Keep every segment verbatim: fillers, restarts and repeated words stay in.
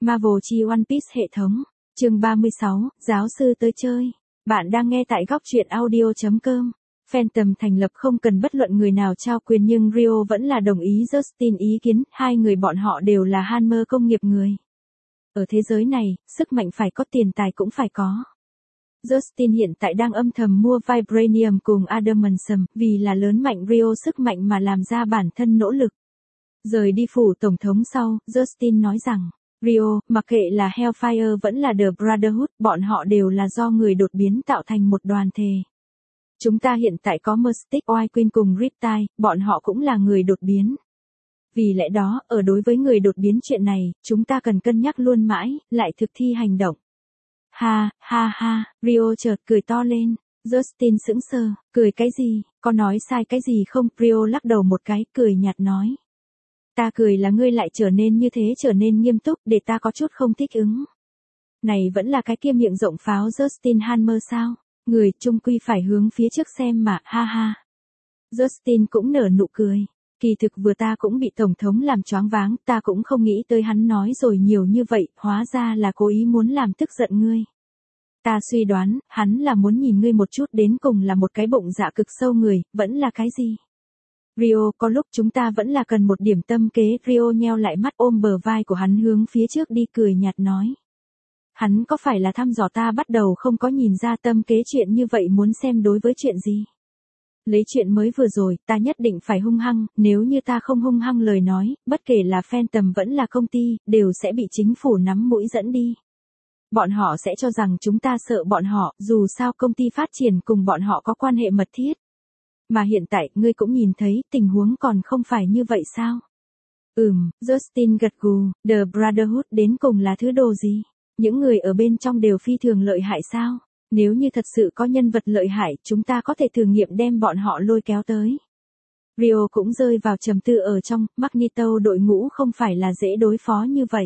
Marvel chi One Piece hệ thống. Chương ba mươi sáu, giáo sư tới chơi. Bạn đang nghe tại góc truyện audio chấm com. Phantom thành lập không cần bất luận người nào trao quyền nhưng Rio vẫn là đồng ý Justin ý kiến, hai người bọn họ đều là hammer công nghiệp người. Ở thế giới này, sức mạnh phải có, tiền tài cũng phải có. Justin hiện tại đang âm thầm mua Vibranium cùng Adamantium vì là lớn mạnh Rio sức mạnh mà làm ra bản thân nỗ lực. Rời đi phủ tổng thống sau, Justin nói rằng, Rio, mặc kệ là Hellfire vẫn là The Brotherhood, bọn họ đều là do người đột biến tạo thành một đoàn thể. Chúng ta hiện tại có Mystic White Queen cùng Riptide, bọn họ cũng là người đột biến. Vì lẽ đó, ở đối với người đột biến chuyện này, chúng ta cần cân nhắc luôn mãi, lại thực thi hành động. Ha, ha ha, Rio chợt cười to lên. Justin sững sờ, cười cái gì, có nói sai cái gì không? Rio lắc đầu một cái, cười nhạt nói. Ta cười là ngươi lại trở nên như thế, trở nên nghiêm túc, để ta có chút không thích ứng. Này vẫn là cái kia miệng rộng pháo Justin Hammer sao? Người chung quy phải hướng phía trước xem mà, ha ha. Justin cũng nở nụ cười. Kỳ thực vừa ta cũng bị tổng thống làm choáng váng, ta cũng không nghĩ tới hắn nói rồi nhiều như vậy, hóa ra là cố ý muốn làm tức giận ngươi. Ta suy đoán, hắn là muốn nhìn ngươi một chút, đến cùng là một cái bụng dạ cực sâu người, vẫn là cái gì? Rio, có lúc chúng ta vẫn là cần một điểm tâm kế. Rio nheo lại mắt, ôm bờ vai của hắn hướng phía trước đi, cười nhạt nói. Hắn có phải là thăm dò ta bắt đầu không có nhìn ra tâm kế chuyện như vậy, muốn xem đối với chuyện gì? Lấy chuyện mới vừa rồi, ta nhất định phải hung hăng, nếu như ta không hung hăng lời nói, bất kể là Phantom vẫn là công ty, đều sẽ bị chính phủ nắm mũi dẫn đi. Bọn họ sẽ cho rằng chúng ta sợ bọn họ, dù sao công ty phát triển cùng bọn họ có quan hệ mật thiết. Mà hiện tại, ngươi cũng nhìn thấy, tình huống còn không phải như vậy sao? Ừm, Justin gật gù, The Brotherhood đến cùng là thứ đồ gì? Những người ở bên trong đều phi thường lợi hại sao? Nếu như thật sự có nhân vật lợi hại, chúng ta có thể thử nghiệm đem bọn họ lôi kéo tới. Rio cũng rơi vào trầm tư ở trong, Magneto đội ngũ không phải là dễ đối phó như vậy.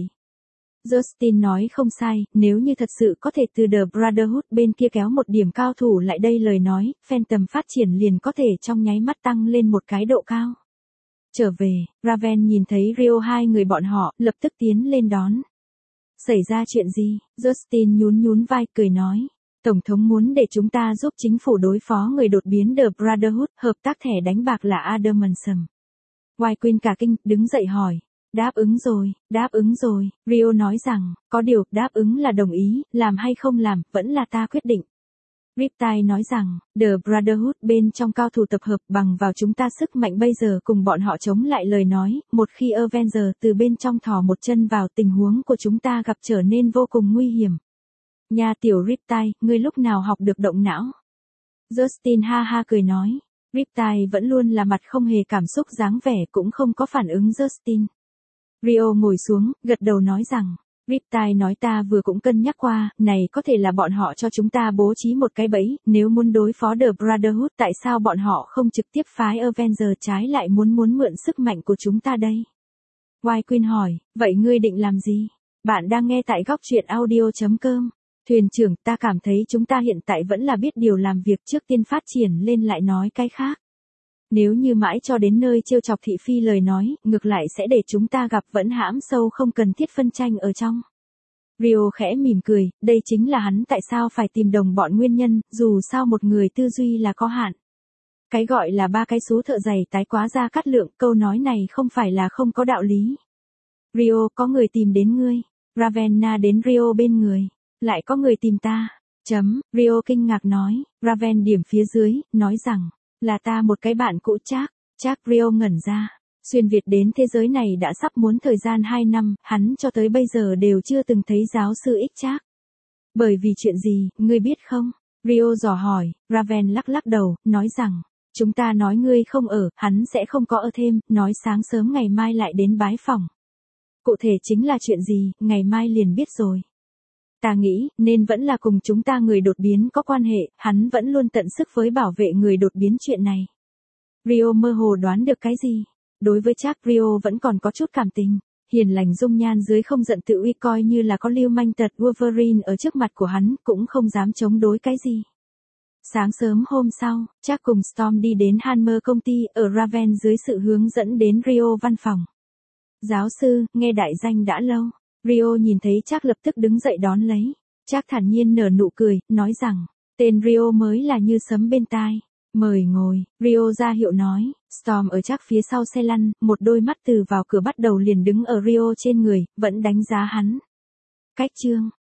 Justin nói không sai, nếu như thật sự có thể từ The Brotherhood bên kia kéo một điểm cao thủ lại đây lời nói, Phantom phát triển liền có thể trong nháy mắt tăng lên một cái độ cao. Trở về, Raven nhìn thấy Rio hai người bọn họ, lập tức tiến lên đón. Xảy ra chuyện gì? Justin nhún nhún vai, cười nói. Tổng thống muốn để chúng ta giúp chính phủ đối phó người đột biến The Brotherhood, hợp tác thẻ đánh bạc là Adamantium. White Queen cả kinh, đứng dậy hỏi. Đáp ứng rồi, đáp ứng rồi, Rio nói rằng, có điều, đáp ứng là đồng ý, làm hay không làm, vẫn là ta quyết định. Riptide nói rằng, The Brotherhood bên trong cao thủ tập hợp, bằng vào chúng ta sức mạnh bây giờ cùng bọn họ chống lại lời nói, một khi Avenger từ bên trong thò một chân vào, tình huống của chúng ta gặp trở nên vô cùng nguy hiểm. Nha tiểu Riptide, ngươi lúc nào học được động não? Justin ha ha cười nói. Riptide vẫn luôn là mặt không hề cảm xúc dáng vẻ, cũng không có phản ứng Justin. Rio ngồi xuống, gật đầu nói rằng, Riptide nói ta vừa cũng cân nhắc qua, này có thể là bọn họ cho chúng ta bố trí một cái bẫy, nếu muốn đối phó The Brotherhood tại sao bọn họ không trực tiếp phái Avenger, trái lại muốn muốn mượn sức mạnh của chúng ta đây? White Queen hỏi, vậy ngươi định làm gì? Bạn đang nghe tại góc truyện audio chấm com. Thuyền trưởng, ta cảm thấy chúng ta hiện tại vẫn là biết điều làm việc, trước tiên phát triển lên lại nói cái khác. Nếu như mãi cho đến nơi trêu chọc thị phi lời nói, ngược lại sẽ để chúng ta gặp vẫn hãm sâu không cần thiết phân tranh ở trong. Rio khẽ mỉm cười, đây chính là hắn tại sao phải tìm đồng bọn nguyên nhân, dù sao một người tư duy là có hạn. Cái gọi là ba cái số thợ giày tái quá ra cát lượng, câu nói này không phải là không có đạo lý. Rio, có người tìm đến ngươi. Ravenna đến Rio bên người. Lại có người tìm ta. Chấm, Rio kinh ngạc nói. Raven điểm phía dưới, nói rằng, là ta một cái bạn cũ Chắc. Chắc Rio ngẩn ra. Xuyên Việt đến thế giới này đã sắp muốn thời gian hai năm, hắn cho tới bây giờ đều chưa từng thấy giáo sư X Chắc. Bởi vì chuyện gì, ngươi biết không? Rio dò hỏi. Raven lắc lắc đầu, nói rằng, chúng ta nói ngươi không ở, hắn sẽ không có ở thêm, nói sáng sớm ngày mai lại đến bái phỏng. Cụ thể chính là chuyện gì, ngày mai liền biết rồi. Ta nghĩ, nên vẫn là cùng chúng ta người đột biến có quan hệ, hắn vẫn luôn tận sức với bảo vệ người đột biến chuyện này. Rio mơ hồ đoán được cái gì? Đối với Chắc, Rio vẫn còn có chút cảm tình. Hiền lành dung nhan dưới không giận tự uy, coi như là có lưu manh tật Wolverine ở trước mặt của hắn, cũng không dám chống đối cái gì. Sáng sớm hôm sau, Chắc cùng Storm đi đến Hammer công ty, ở Raven dưới sự hướng dẫn đến Rio văn phòng. Giáo sư, nghe đại danh đã lâu. Rio nhìn thấy Trác lập tức đứng dậy đón lấy. Trác thản nhiên nở nụ cười, nói rằng, tên Rio mới là như sấm bên tai. Mời ngồi, Rio ra hiệu nói. Storm ở Trác phía sau xe lăn, một đôi mắt từ vào cửa bắt đầu liền đứng ở Rio trên người, vẫn đánh giá hắn. Cách chương